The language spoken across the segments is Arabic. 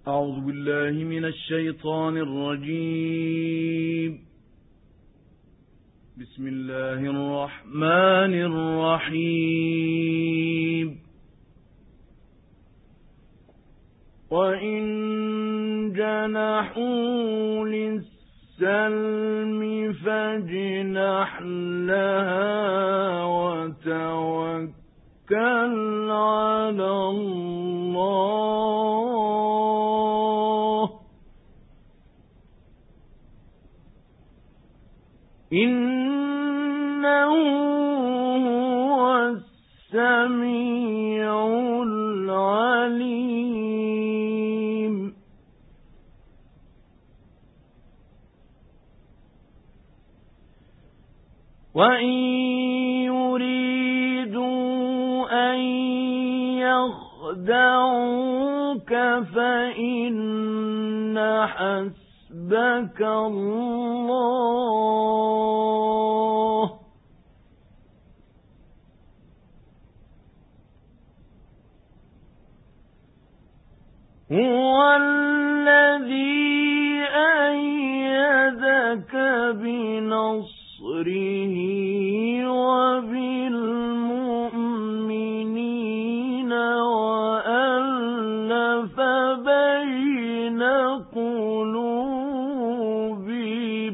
أعوذ بالله من الشيطان الرجيم. بسم الله الرحمن الرحيم. وإن جنحوا للسلم فاجنح لها وتوكل على الله إنه هو السميع العليم. وإن يريدوا أن يخدعوك فإن حسبك الله هو الذي أيدك بنصره وبالمؤمنين وألف بين قلوبهم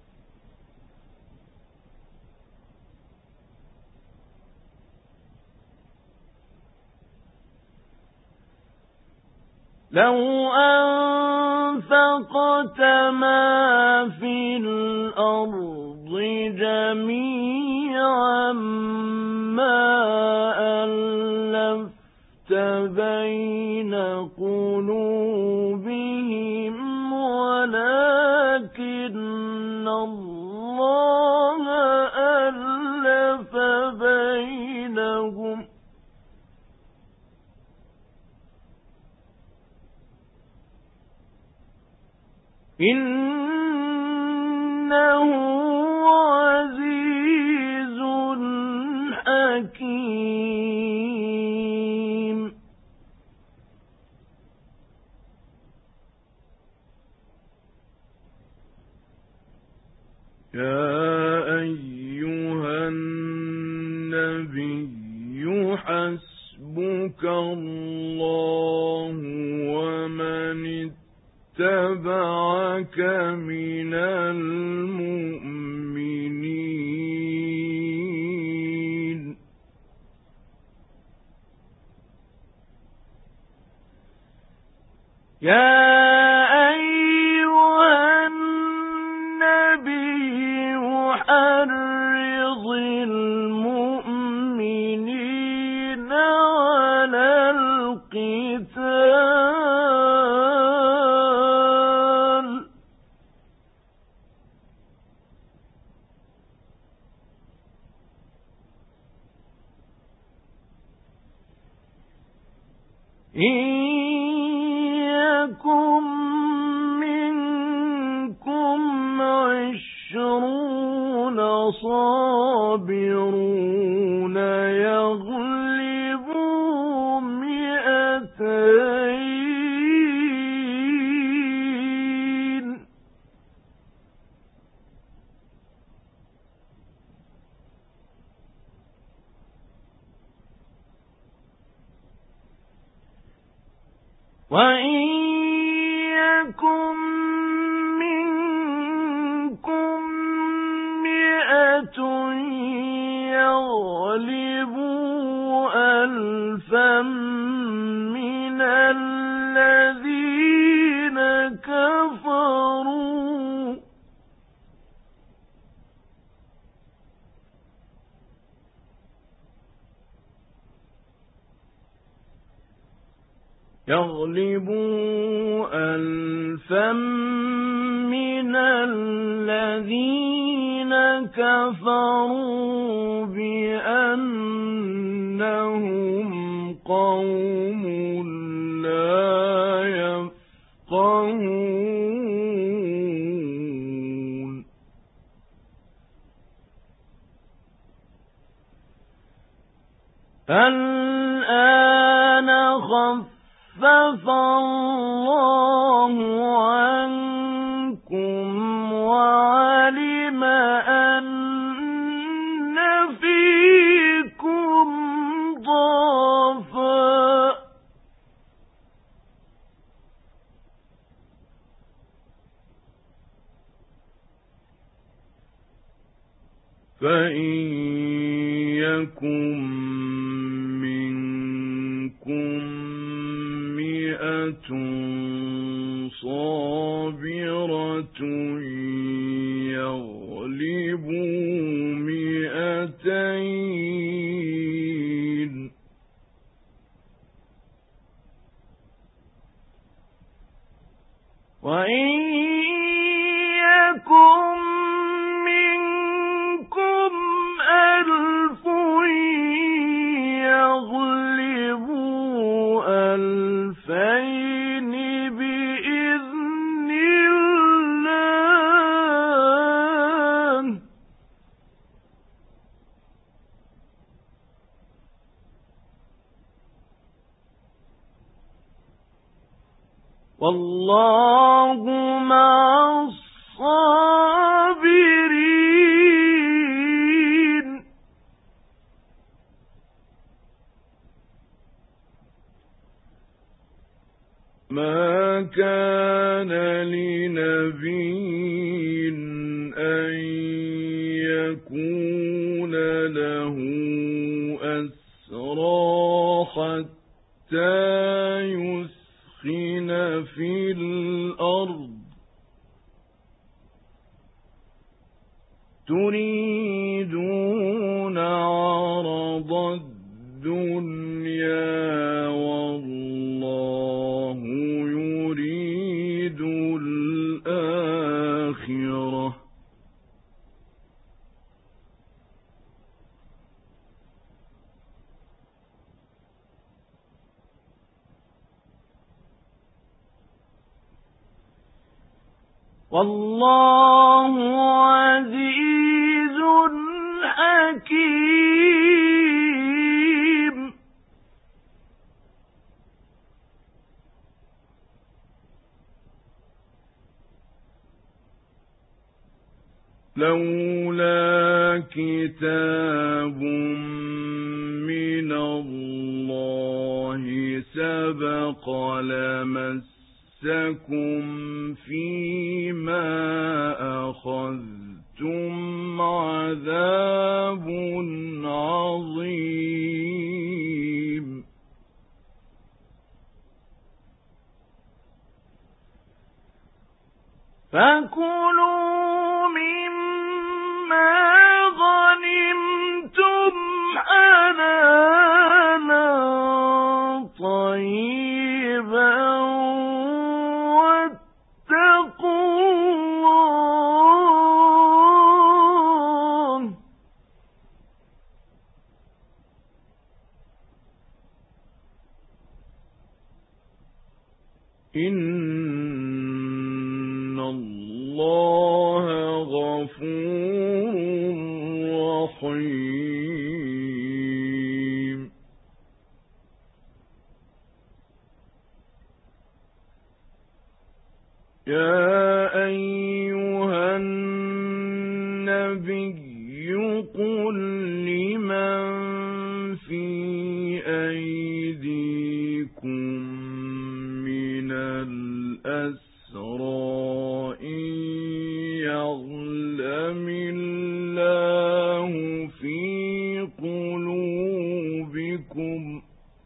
لو أنفقت ما في الأرض جميعا ما ألفت بين قلوبهم ولكن الله ألف بينهم إنه عزيز حكيم. يا أيها النبي حسبك الله ومن اتبعك من المؤمنين. يا أيها النبي حرض المؤمنين على القتال إن يكن منكم 20 صابرون يغلبوا 200 وإن يكن منكم 100 يغلبوا 1000 من الذين كفروا يغلبوا 1000 من الذين كفروا بأنهم قوم لا يفقهون. الآن خفف الله فإن يكن منكم 100 صابرة يغلبوا 200 وإن يكن منكم 1000 يغلبوا 2000 بإذن الله والله مع الصابرين ما كان لنبي أن يكون له أسرى حتى يثخن في الأرض تريدون عرض الدنيا والله يريد الآخرة والله عزيز حكيم لولا كتاب من الله سبق لمسكم فيما أخذتم عذاب عظيم فكلوا مما غنمتم حلالا طيبا واتقوا الله إن الله غفور رحيم يا أيها النبي قل لمن في أيديكم من الأسرى إن يعلم الله في قلوبكم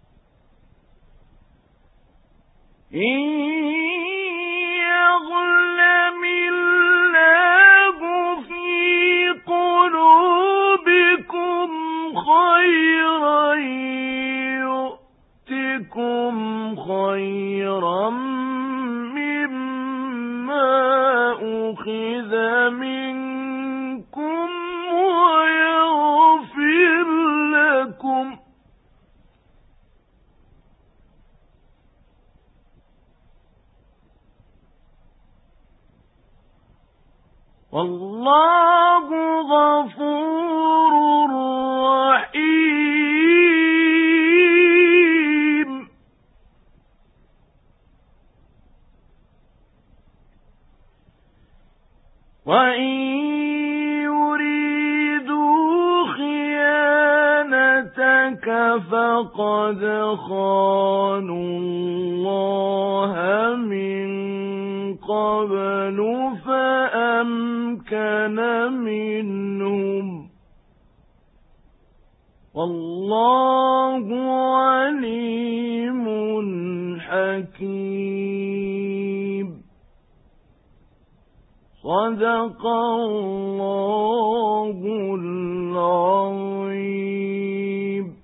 خيرا يؤتكم خيرا مما أخذ منكم ويغفر لكم والله غفور رحيم وإن يريدوا خيانتك فقد خانوا الله من قبل فأمكن منهم والله عليم حكيم. صدق الله العظيم.